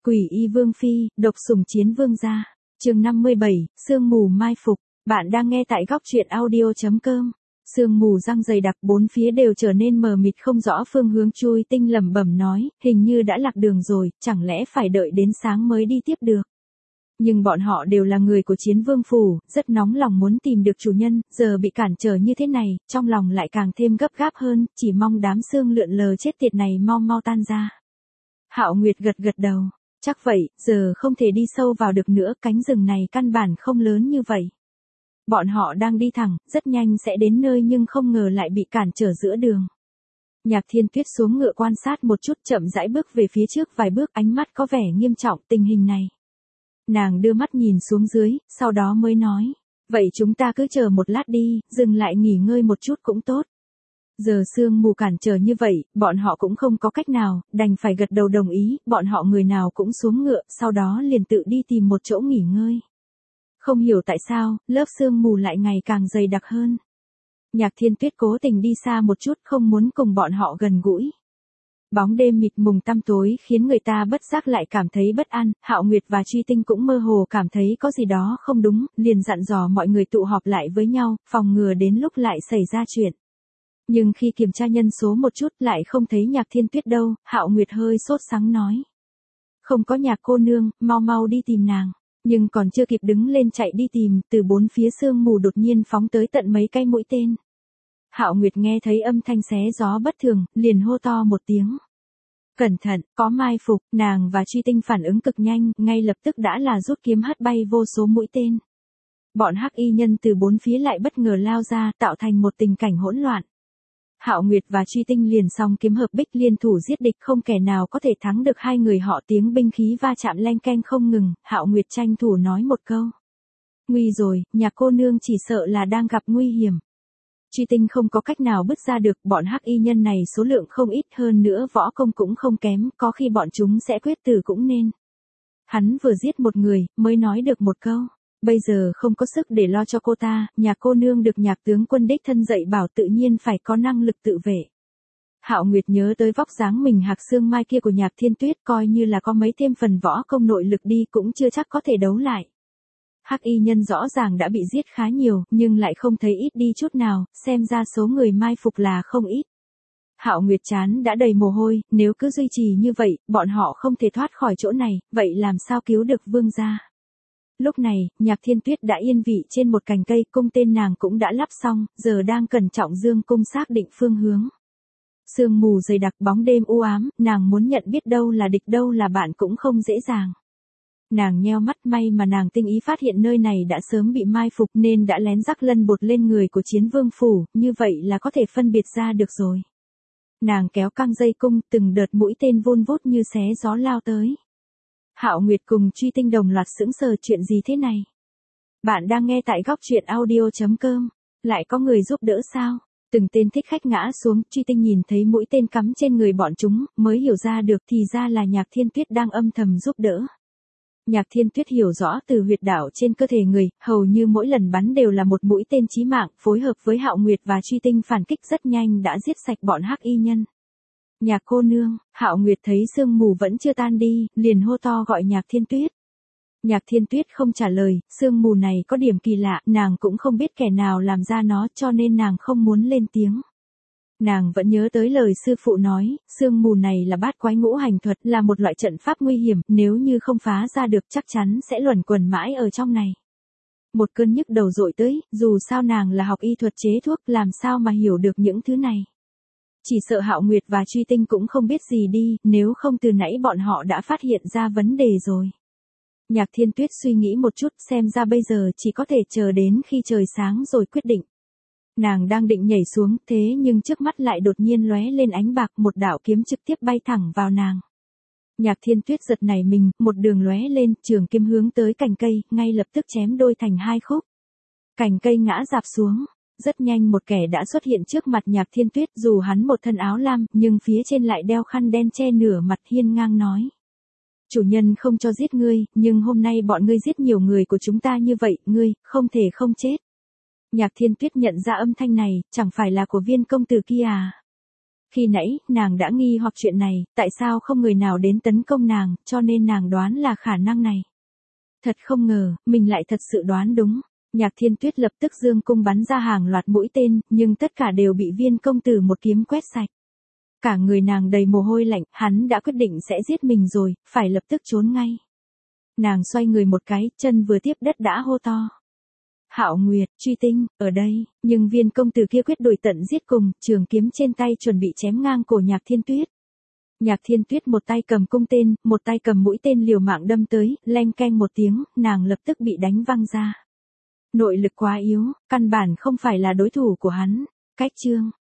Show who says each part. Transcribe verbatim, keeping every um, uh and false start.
Speaker 1: Quỷ y vương phi, độc sủng chiến vương gia. Chương năm mươi bảy, sương mù mai phục. Bạn đang nghe tại góc truyện audio chấm com. Sương mù răng dày đặc, bốn phía đều trở nên mờ mịt không rõ phương hướng. Chui Tinh lẩm bẩm nói, hình như đã lạc đường rồi, chẳng lẽ phải đợi đến sáng mới đi tiếp được. Nhưng bọn họ đều là người của Chiến Vương phủ, rất nóng lòng muốn tìm được chủ nhân, giờ bị cản trở như thế này, trong lòng lại càng thêm gấp gáp hơn, chỉ mong đám xương lượn lờ chết tiệt này mau mau tan ra. Hạo Nguyệt gật gật đầu, chắc vậy, giờ không thể đi sâu vào được nữa, cánh rừng này căn bản không lớn như vậy. Bọn họ đang đi thẳng, rất nhanh sẽ đến nơi nhưng không ngờ lại bị cản trở giữa đường. Nhạc Thiên Tuyết xuống ngựa quan sát một chút, chậm rãi bước về phía trước vài bước, ánh mắt có vẻ nghiêm trọng tình hình này. Nàng đưa mắt nhìn xuống dưới, sau đó mới nói, vậy chúng ta cứ chờ một lát đi, dừng lại nghỉ ngơi một chút cũng tốt. Giờ sương mù cản trở như vậy, bọn họ cũng không có cách nào, đành phải gật đầu đồng ý, bọn họ người nào cũng xuống ngựa, sau đó liền tự đi tìm một chỗ nghỉ ngơi. Không hiểu tại sao, lớp sương mù lại ngày càng dày đặc hơn. Nhạc Thiên Tuyết cố tình đi xa một chút, không muốn cùng bọn họ gần gũi. Bóng đêm mịt mùng tăm tối khiến người ta bất giác lại cảm thấy bất an, Hạo Nguyệt và Truy Tinh cũng mơ hồ cảm thấy có gì đó không đúng, liền dặn dò mọi người tụ họp lại với nhau, phòng ngừa đến lúc lại xảy ra chuyện. Nhưng khi kiểm tra nhân số một chút lại không thấy Nhạc Thiên Tuyết đâu, Hạo Nguyệt hơi sốt sắng nói. Không có Nhạc cô nương, mau mau đi tìm nàng. Nhưng còn chưa kịp đứng lên chạy đi tìm, từ bốn phía sương mù đột nhiên phóng tới tận mấy cây mũi tên. Hạo Nguyệt nghe thấy âm thanh xé gió bất thường, liền hô to một tiếng. Cẩn thận, có mai phục, nàng và Truy Tinh phản ứng cực nhanh, ngay lập tức đã là rút kiếm hất bay vô số mũi tên. Bọn hắc y nhân từ bốn phía lại bất ngờ lao ra, tạo thành một tình cảnh hỗn loạn. Hạo Nguyệt và Truy Tinh liền song kiếm hợp bích liên thủ giết địch, không kẻ nào có thể thắng được hai người họ, tiếng binh khí va chạm leng keng không ngừng. Hạo Nguyệt tranh thủ nói một câu. Nguy rồi, Nhạc cô nương chỉ sợ là đang gặp nguy hiểm. Truy Tinh không có cách nào bứt ra được, bọn hắc y nhân này số lượng không ít, hơn nữa võ công cũng không kém, có khi bọn chúng sẽ quyết tử cũng nên. Hắn vừa giết một người, mới nói được một câu. Bây giờ không có sức để lo cho cô ta, Nhạc cô nương được Nhạc tướng quân đích thân dạy bảo tự nhiên phải có năng lực tự vệ. Hạo Nguyệt nhớ tới vóc dáng mình hạc xương mai kia của Nhạc Thiên Tuyết, coi như là có mấy thêm phần võ công nội lực đi cũng chưa chắc có thể đấu lại. Hắc y nhân rõ ràng đã bị giết khá nhiều, nhưng lại không thấy ít đi chút nào, xem ra số người mai phục là không ít. Hạo Nguyệt chán đã đầy mồ hôi, nếu cứ duy trì như vậy, bọn họ không thể thoát khỏi chỗ này, vậy làm sao cứu được vương gia? Lúc này, Nhạc Thiên Tuyết đã yên vị trên một cành cây, cung tên nàng cũng đã lắp xong, giờ đang cẩn trọng dương cung xác định phương hướng. Sương mù dày đặc, bóng đêm u ám, nàng muốn nhận biết đâu là địch đâu là bạn cũng không dễ dàng. Nàng nheo mắt, may mà nàng tinh ý phát hiện nơi này đã sớm bị mai phục nên đã lén rắc lân bột lên người của Chiến Vương phủ, như vậy là có thể phân biệt ra được rồi. Nàng kéo căng dây cung, từng đợt mũi tên vun vút như xé gió lao tới. Hạo Nguyệt cùng Truy Tinh đồng loạt sững sờ, chuyện gì thế này? Bạn đang nghe tại góc truyện audio chấm com. Lại có người giúp đỡ sao? Từng tên thích khách ngã xuống, Truy Tinh nhìn thấy mũi tên cắm trên người bọn chúng, mới hiểu ra được thì ra là Nhạc Thiên Tuyết đang âm thầm giúp đỡ. Nhạc Thiên Tuyết hiểu rõ từ huyệt đạo trên cơ thể người, hầu như mỗi lần bắn đều là một mũi tên chí mạng, phối hợp với Hạo Nguyệt và Truy Tinh phản kích rất nhanh đã giết sạch bọn hắc y nhân. Nhạc cô nương, Hạo Nguyệt thấy sương mù vẫn chưa tan đi, liền hô to gọi Nhạc Thiên Tuyết. Nhạc Thiên Tuyết không trả lời, sương mù này có điểm kỳ lạ, nàng cũng không biết kẻ nào làm ra nó cho nên nàng không muốn lên tiếng. Nàng vẫn nhớ tới lời sư phụ nói, sương mù này là bát quái ngũ hành thuật, là một loại trận pháp nguy hiểm, nếu như không phá ra được chắc chắn sẽ luẩn quẩn mãi ở trong này. Một cơn nhức đầu dội tới, dù sao nàng là học y thuật chế thuốc, làm sao mà hiểu được những thứ này. Chỉ sợ Hạo Nguyệt và Truy Tinh cũng không biết gì đi, nếu không từ nãy bọn họ đã phát hiện ra vấn đề rồi. Nhạc Thiên Tuyết suy nghĩ một chút, xem ra bây giờ chỉ có thể chờ đến khi trời sáng rồi quyết định. Nàng đang định nhảy xuống, thế nhưng trước mắt lại đột nhiên lóe lên ánh bạc, một đạo kiếm trực tiếp bay thẳng vào nàng. Nhạc Thiên Tuyết giật nảy mình, một đường lóe lên, trường kiếm hướng tới cành cây, ngay lập tức chém đôi thành hai khúc. Cành cây ngã rạp xuống, rất nhanh một kẻ đã xuất hiện trước mặt Nhạc Thiên Tuyết, dù hắn một thân áo lam, nhưng phía trên lại đeo khăn đen che nửa mặt, hiên ngang nói. Chủ nhân không cho giết ngươi, nhưng hôm nay bọn ngươi giết nhiều người của chúng ta như vậy, ngươi, không thể không chết. Nhạc Thiên Tuyết nhận ra âm thanh này, chẳng phải là của Viên công tử kia à? Khi nãy, nàng đã nghi hoặc chuyện này, tại sao không người nào đến tấn công nàng, cho nên nàng đoán là khả năng này. Thật không ngờ, mình lại thật sự đoán đúng. Nhạc Thiên Tuyết lập tức dương cung bắn ra hàng loạt mũi tên, nhưng tất cả đều bị Viên công tử một kiếm quét sạch. Cả người nàng đầy mồ hôi lạnh, hắn đã quyết định sẽ giết mình rồi, phải lập tức trốn ngay. Nàng xoay người một cái, chân vừa tiếp đất đã hô to. Hạo Nguyệt, Truy Tinh, ở đây, nhưng Viên công tử kia quyết đuổi tận giết cùng, trường kiếm trên tay chuẩn bị chém ngang cổ Nhạc Thiên Tuyết. Nhạc Thiên Tuyết một tay cầm cung tên, một tay cầm mũi tên liều mạng đâm tới, leng keng một tiếng, nàng lập tức bị đánh văng ra. Nội lực quá yếu, căn bản không phải là đối thủ của hắn. Cách chương